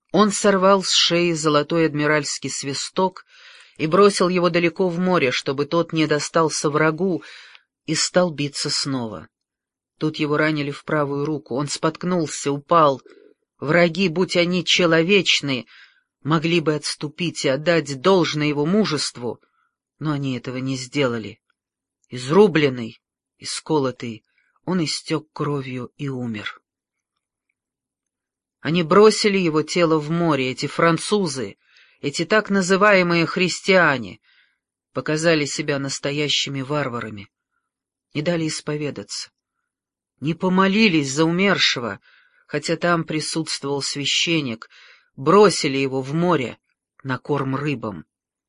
Он сорвал с шеи золотой адмиральский свисток и бросил его далеко в море, чтобы тот не достался врагу, и стал биться снова. Тут его ранили в правую руку, он споткнулся, упал. Враги, будь они человечны, могли бы отступить и отдать должное его мужеству, но они этого не сделали. Изрубленный, исколотый, он истек кровью и умер. Они бросили его тело в море, эти французы, эти так называемые христиане, показали себя настоящими варварами, не дали исповедаться, не помолились за умершего, хотя там присутствовал священник, бросили его в море на корм рыбам.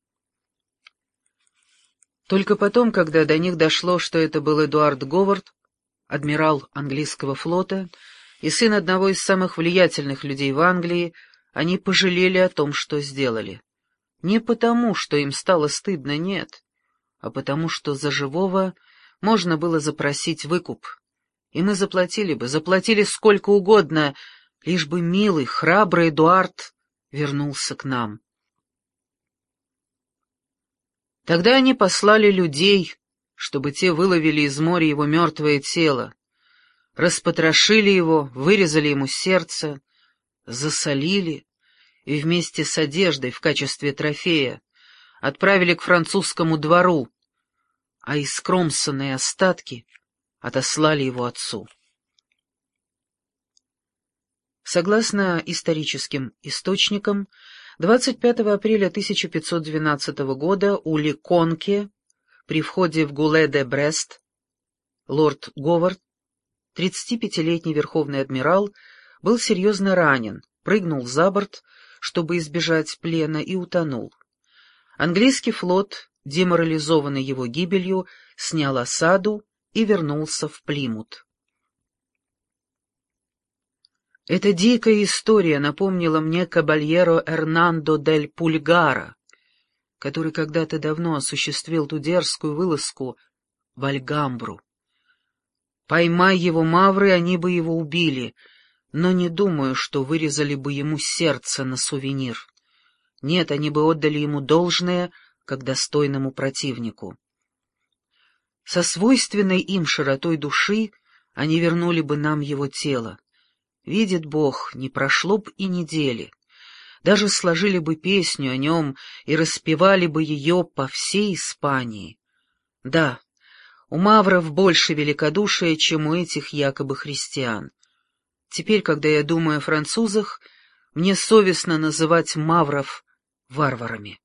Только потом, когда до них дошло, что это был Эдуард Говард, адмирал английского флота и сын одного из самых влиятельных людей в Англии, они пожалели о том, что сделали. Не потому, что им стало стыдно, нет, а потому, что за живого можно было запросить выкуп. И мы заплатили сколько угодно, лишь бы милый, храбрый Эдуард вернулся к нам. Тогда они послали людей, чтобы те выловили из моря его мертвое тело, распотрошили его, вырезали ему сердце, засолили и вместе с одеждой в качестве трофея отправили к французскому двору, а искромсанные остатки отослали его отцу. Согласно историческим источникам, 25 апреля 1512 года у Леконке при входе в Гуле-де-Брест лорд Говард, 35-летний верховный адмирал, был серьезно ранен, прыгнул за борт, чтобы избежать плена, и утонул. Английский флот, деморализованный его гибелью, снял осаду и вернулся в Плимут. Эта дикая история напомнила мне кабальеро Эрнандо дель Пульгара, который когда-то давно осуществил ту дерзкую вылазку в Альгамбру. Поймай его мавры, они бы его убили, но не думаю, что вырезали бы ему сердце на сувенир. Нет, они бы отдали ему должное, как достойному противнику. Со свойственной им широтой души они вернули бы нам его тело. Видит Бог, не прошло б и недели. Даже сложили бы песню о нем и распевали бы ее по всей Испании. Да, у мавров больше великодушия, чем у этих якобы христиан. Теперь, когда я думаю о французах, мне совестно называть мавров варварами.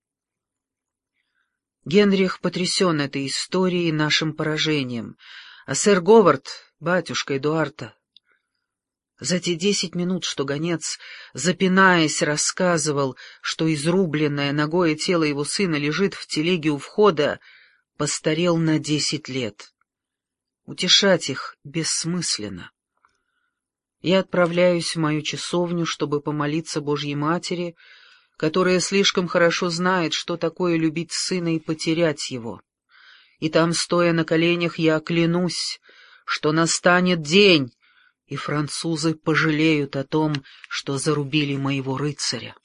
Генрих потрясен этой историей и нашим поражением, а сэр Говард, батюшка Эдуарда, за те 10 минут, что гонец, запинаясь, рассказывал, что изрубленное нагое тело его сына лежит в телеге у входа, постарел на 10 лет. Утешать их бессмысленно. Я отправляюсь в мою часовню, чтобы помолиться Божьей Матери, которая слишком хорошо знает, что такое любить сына и потерять его. И там, стоя на коленях, я клянусь, что настанет день, и французы пожалеют о том, что зарубили моего рыцаря.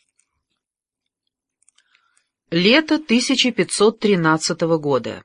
Лето 1513 года.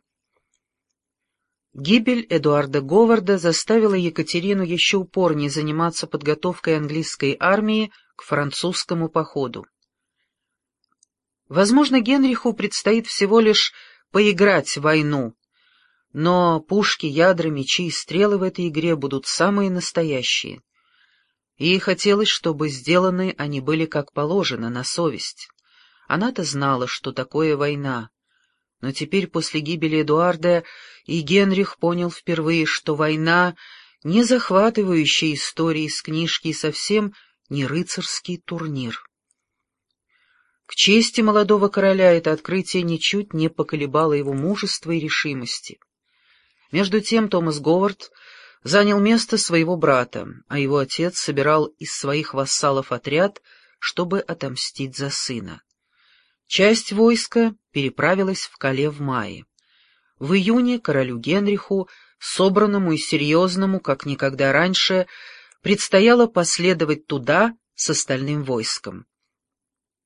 Гибель Эдуарда Говарда заставила Екатерину еще упорнее заниматься подготовкой английской армии к французскому походу. Возможно, Генриху предстоит всего лишь поиграть в войну, но пушки, ядра, мечи и стрелы в этой игре будут самые настоящие. Ей хотелось, чтобы сделаны они были как положено, на совесть. Она-то знала, что такое война. Но теперь, после гибели Эдуарда, и Генрих понял впервые, что война — не захватывающая история из книжки и совсем не рыцарский турнир. К чести молодого короля это открытие ничуть не поколебало его мужества и решимости. Между тем Томас Говард занял место своего брата, а его отец собирал из своих вассалов отряд, чтобы отомстить за сына. Часть войска переправилась в Кале в мае. В июне королю Генриху, собранному и серьезному, как никогда раньше, предстояло последовать туда с остальным войском.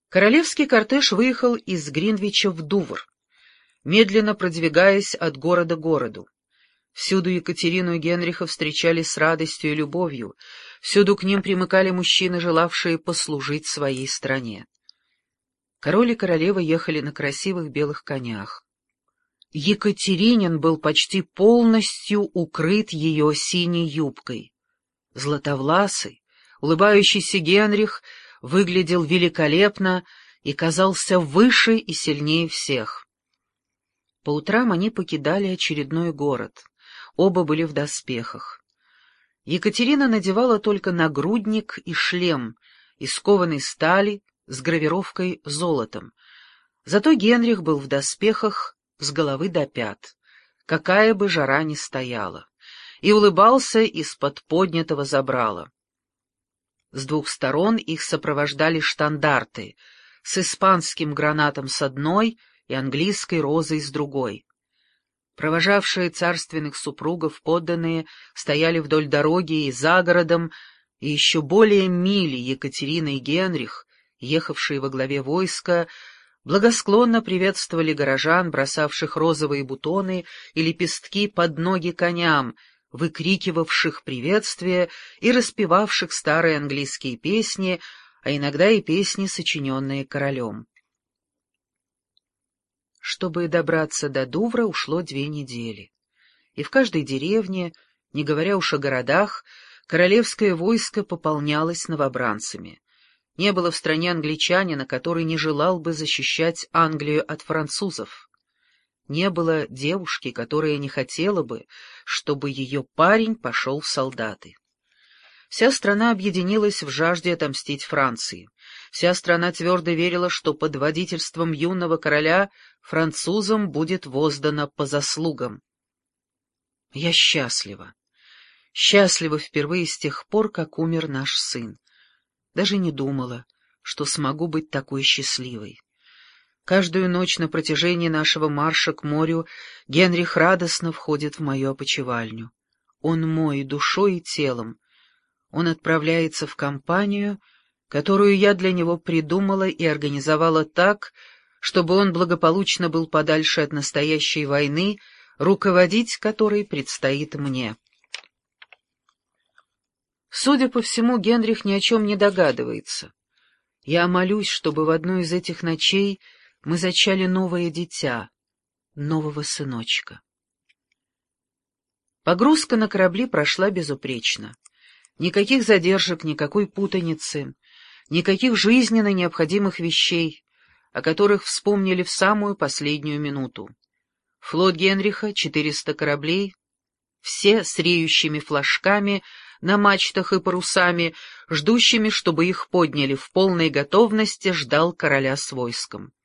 Королевский кортеж выехал из Гринвича в Дувр, медленно продвигаясь от города к городу. Всюду Екатерину и Генриха встречали с радостью и любовью, всюду к ним примыкали мужчины, желавшие послужить своей стране. Король и королева ехали на красивых белых конях. Екатеринин был почти полностью укрыт ее синей юбкой. Златовласый, улыбающийся Генрих выглядел великолепно и казался выше и сильнее всех. По утрам они покидали очередной город. Оба были в доспехах. Екатерина надевала только нагрудник и шлем из кованой стали с гравировкой золотом. Зато Генрих был в доспехах с головы до пят, какая бы жара ни стояла, и улыбался из-под поднятого забрала. С двух сторон их сопровождали штандарты с испанским гранатом с одной и английской розой с другой. Провожавшие царственных супругов подданные стояли вдоль дороги и за городом, и еще более мили Екатерина и Генрих, ехавшие во главе войска, благосклонно приветствовали горожан, бросавших розовые бутоны и лепестки под ноги коням, выкрикивавших приветствия и распевавших старые английские песни, а иногда и песни, сочиненные королем. Чтобы добраться до Дувра, ушло 2 недели. И в каждой деревне, не говоря уж о городах, королевское войско пополнялось новобранцами. Не было в стране англичанина, который не желал бы защищать Англию от французов. Не было девушки, которая не хотела бы, чтобы ее парень пошел в солдаты. Вся страна объединилась в жажде отомстить Франции. Вся страна твердо верила, что под водительством юного короля французам будет воздано по заслугам. Я счастлива. Счастлива впервые с тех пор, как умер наш сын. Даже не думала, что смогу быть такой счастливой. Каждую ночь на протяжении нашего марша к морю Генрих радостно входит в мою опочивальню. Он мой душой и телом. Он отправляется в кампанию, которую я для него придумала и организовала так, чтобы он благополучно был подальше от настоящей войны, руководить которой предстоит мне. Судя по всему, Генрих ни о чем не догадывается. Я молюсь, чтобы в одну из этих ночей мы зачали новое дитя, нового сыночка. Погрузка на корабли прошла безупречно. Никаких задержек, никакой путаницы, никаких жизненно необходимых вещей, о которых вспомнили в самую последнюю минуту. Флот Генриха, 400 кораблей, все с реющими флажками на мачтах и парусами, ждущими, чтобы их подняли в полной готовности, ждал короля с войском.